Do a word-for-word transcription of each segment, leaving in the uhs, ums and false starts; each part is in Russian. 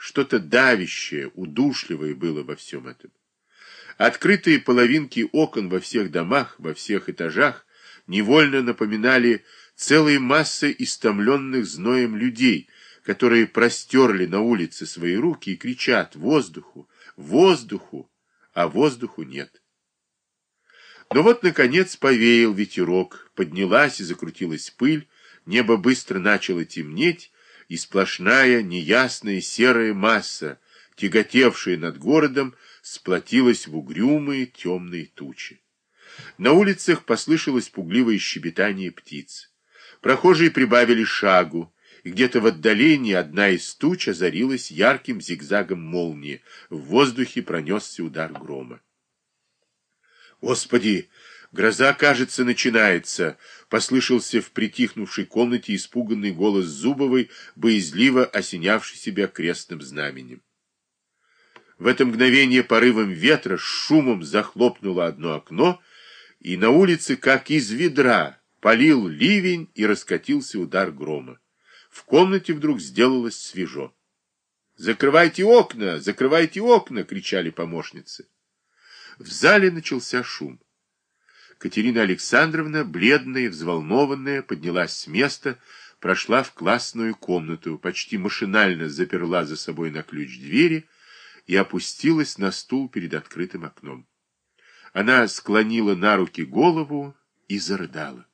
Что-то давящее, удушливое было во всем этом. Открытые половинки окон во всех домах, во всех этажах невольно напоминали целые массы истомленных зноем людей, которые простерли на улице свои руки и кричат «воздуху! Воздуху!», а воздуху нет. Но вот, наконец, повеял ветерок, поднялась и закрутилась пыль, небо быстро начало темнеть, и сплошная неясная серая масса, тяготевшая над городом, сплотилась в угрюмые темные тучи. На улицах послышалось пугливое щебетание птиц. Прохожие прибавили шагу, и где-то в отдалении одна из туч озарилась ярким зигзагом молнии. В воздухе пронесся удар грома. «Господи! Гроза, кажется, начинается!» — послышался в притихнувшей комнате испуганный голос Зубовой, боязливо осенявший себя крестным знаменем. В это мгновение порывом ветра с шумом захлопнуло одно окно, и на улице, как из ведра, полил ливень и раскатился удар грома. В комнате вдруг сделалось свежо. «Закрывайте окна! Закрывайте окна!» — кричали помощницы. В зале начался шум. Катерина Александровна, бледная, взволнованная, поднялась с места, прошла в классную комнату, почти машинально заперла за собой на ключ двери и опустилась на стул перед открытым окном. Она склонила на руки голову и зарыдала.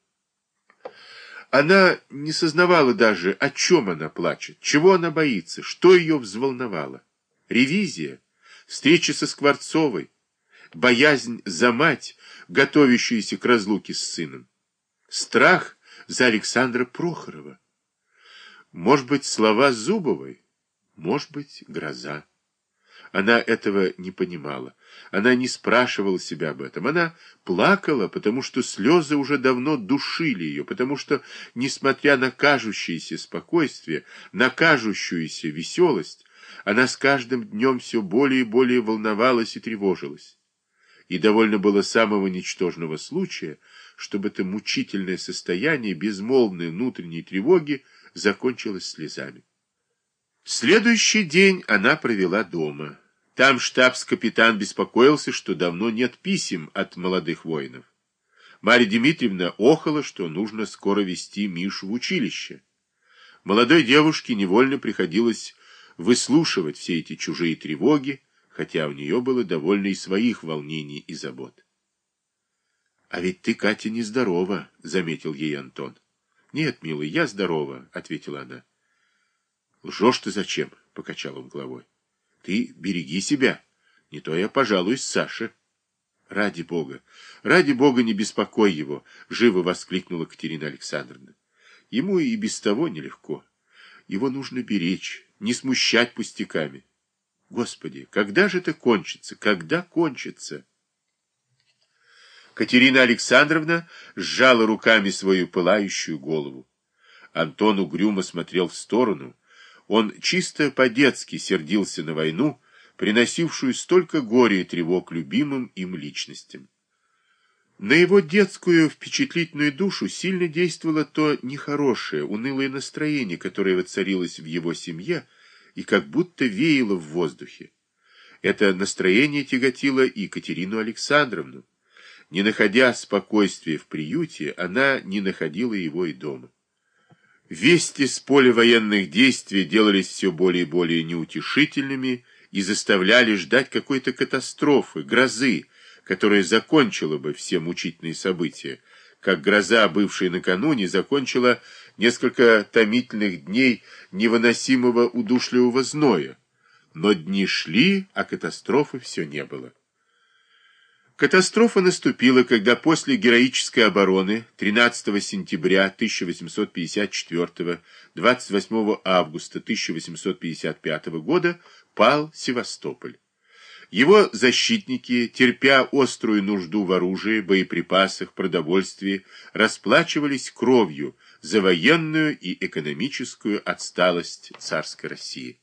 Она не сознавала даже, о чем она плачет, чего она боится, что ее взволновало. Ревизия, встреча со Скворцовой, боязнь за мать, готовящуюся к разлуке с сыном, страх за Александра Прохорова. Может быть, слова Зубовой, может быть, гроза. Она этого не понимала. Она не спрашивала себя об этом. Она плакала, потому что слезы уже давно душили ее, потому что, несмотря на кажущееся спокойствие, на кажущуюся веселость, она с каждым днем все более и более волновалась и тревожилась. И довольно было самого ничтожного случая, чтобы это мучительное состояние безмолвной внутренней тревоги закончилось слезами. Следующий день она провела дома. Там штабс-капитан беспокоился, что давно нет писем от молодых воинов. Марья Дмитриевна охала, что нужно скоро везти Мишу в училище. Молодой девушке невольно приходилось выслушивать все эти чужие тревоги, хотя у нее было довольно и своих волнений и забот. — А ведь ты, Катя, нездорова, — заметил ей Антон. — Нет, милый, я здорова, — ответила она. — Лжешь ты зачем? — покачал он головой. — Ты береги себя, не то я пожалуюсь Саше. — Ради Бога, ради Бога, не беспокой его, — живо воскликнула Катерина Александровна. — Ему и без того нелегко. Его нужно беречь, не смущать пустяками. Господи, когда же это кончится? Когда кончится? Катерина Александровна сжала руками свою пылающую голову. Антон угрюмо смотрел в сторону. Он чисто по-детски сердился на войну, приносившую столько горя и тревог любимым им личностям. На его детскую впечатлительную душу сильно действовало то нехорошее, унылое настроение, которое воцарилось в его семье и как будто веяло в воздухе. Это настроение тяготило и Катерину Александровну. Не находя спокойствия в приюте, она не находила его и дома. Вести с поля военных действий делались все более и более неутешительными и заставляли ждать какой-то катастрофы, грозы, которая закончила бы все мучительные события, как гроза, бывшая накануне, закончила несколько томительных дней невыносимого удушливого зноя. Но дни шли, а катастрофы все не было. Катастрофа наступила, когда после героической обороны тринадцатого сентября тысяча восемьсот пятьдесят четвёртого — двадцать восьмого августа тысяча восемьсот пятьдесят пятого года пал Севастополь. Его защитники, терпя острую нужду в оружии, боеприпасах, продовольствии, расплачивались кровью за военную и экономическую отсталость царской России.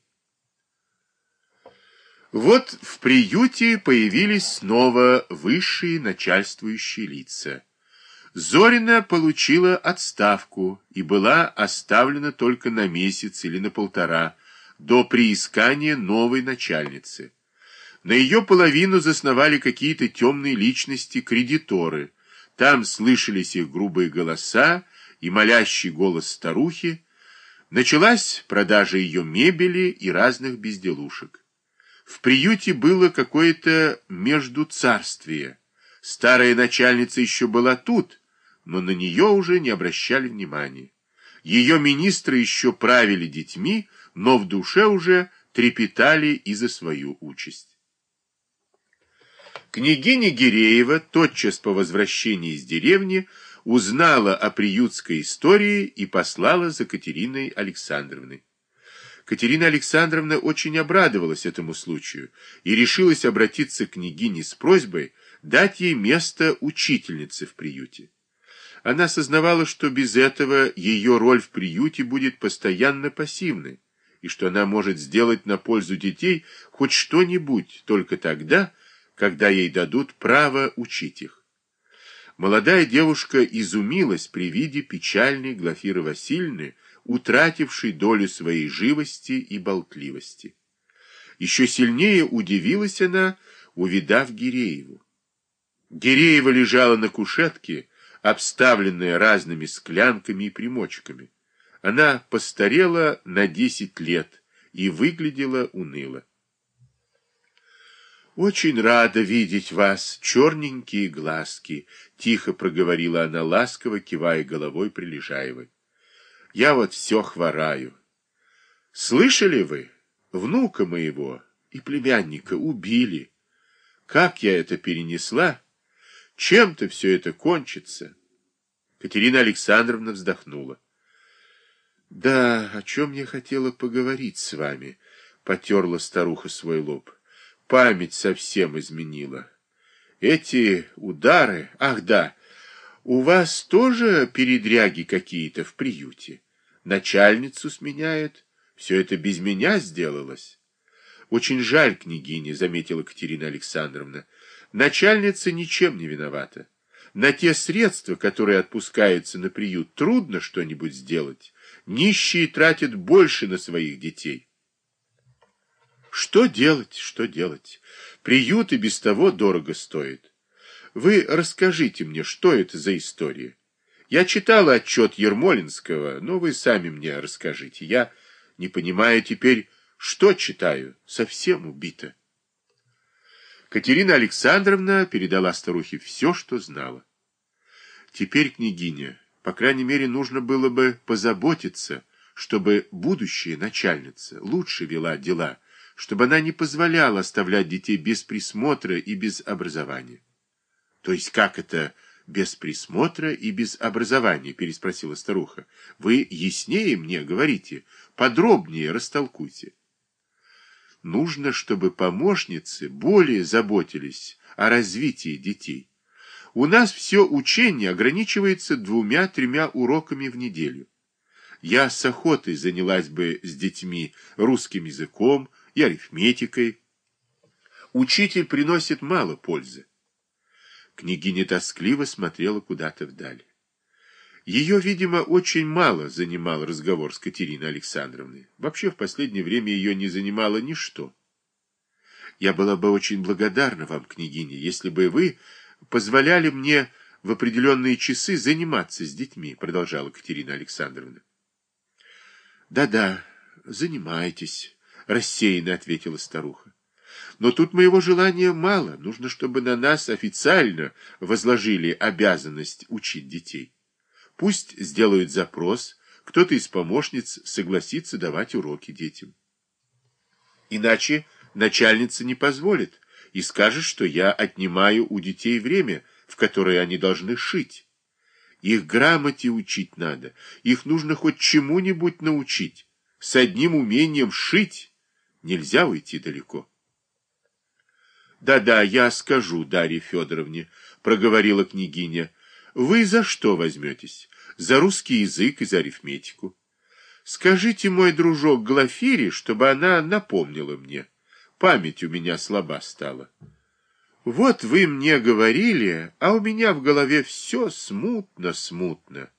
Вот в приюте появились снова высшие начальствующие лица. Зорина получила отставку и была оставлена только на месяц или на полтора до приискания новой начальницы. На ее половину засновали какие-то темные личности, кредиторы. Там слышались их грубые голоса и молящий голос старухи. Началась продажа ее мебели и разных безделушек. В приюте было какое-то междуцарствие. Старая начальница еще была тут, но на нее уже не обращали внимания. Ее министры еще правили детьми, но в душе уже трепетали и за свою участь. Княгиня Гиреева тотчас по возвращении из деревни узнала о приютской истории и послала за Катериной Александровной. Катерина Александровна очень обрадовалась этому случаю и решилась обратиться к княгине с просьбой дать ей место учительницы в приюте. Она сознавала, что без этого ее роль в приюте будет постоянно пассивной, и что она может сделать на пользу детей хоть что-нибудь только тогда, когда ей дадут право учить их. Молодая девушка изумилась при виде печальной Глафиры Васильевны, утратившей долю своей живости и болтливости. Еще сильнее удивилась она, увидав Гирееву. Гиреева лежала на кушетке, обставленная разными склянками и примочками. Она постарела на десять лет и выглядела уныло. «Очень рада видеть вас, черненькие глазки», — тихо проговорила она ласково, кивая головой Прилежаевой. «Я вот все хвораю. Слышали вы? Внука моего и племянника убили. Как я это перенесла? Чем-то все это кончится». Катерина Александровна вздохнула. «Да, о чем я хотела поговорить с вами?» — потерла старуха свой лоб. «Память совсем изменила. Эти удары... Ах, да, у вас тоже передряги какие-то в приюте? Начальницу сменяют? Все это без меня сделалось?» «Очень жаль, княгиня», — заметила Катерина Александровна. «Начальница ничем не виновата. На те средства, которые отпускаются на приют, трудно что-нибудь сделать. Нищие тратят больше на своих детей». «Что делать, что делать? Приют и без того дорого стоит. Вы расскажите мне, что это за история? Я читала отчет Ермолинского, но вы сами мне расскажите. Я не понимаю теперь, что читаю. Совсем убита». Катерина Александровна передала старухе все, что знала. «Теперь, княгиня, по крайней мере, нужно было бы позаботиться, чтобы будущая начальница лучше вела дела, чтобы она не позволяла оставлять детей без присмотра и без образования». «То есть как это без присмотра и без образования?» — переспросила старуха. «Вы яснее мне говорите, подробнее растолкуйте». «Нужно, чтобы помощницы более заботились о развитии детей. У нас все учение ограничивается двумя-тремя уроками в неделю. Я с охотой занялась бы с детьми русским языком и арифметикой. Учитель приносит мало пользы». Княгиня тоскливо смотрела куда-то вдаль. Ее, видимо, очень мало занимал разговор с Катериной Александровной. Вообще, в последнее время ее не занимало ничто. «Я была бы очень благодарна вам, княгиня, если бы вы позволяли мне в определенные часы заниматься с детьми», продолжала Катерина Александровна. «Да-да, занимайтесь», рассеянно ответила старуха. «Но тут моего желания мало. Нужно, чтобы на нас официально возложили обязанность учить детей. Пусть сделают запрос, кто-то из помощниц согласится давать уроки детям. Иначе начальница не позволит и скажет, что я отнимаю у детей время, в которое они должны шить. Их грамоте учить надо, их нужно хоть чему-нибудь научить. С одним умением шить нельзя уйти далеко». «Да-да, я скажу Дарье Федоровне», — проговорила княгиня. «Вы за что возьметесь? За русский язык и за арифметику. Скажите, мой дружок Глафире, чтобы она напомнила мне. Память у меня слаба стала. Вот вы мне говорили, а у меня в голове все смутно-смутно.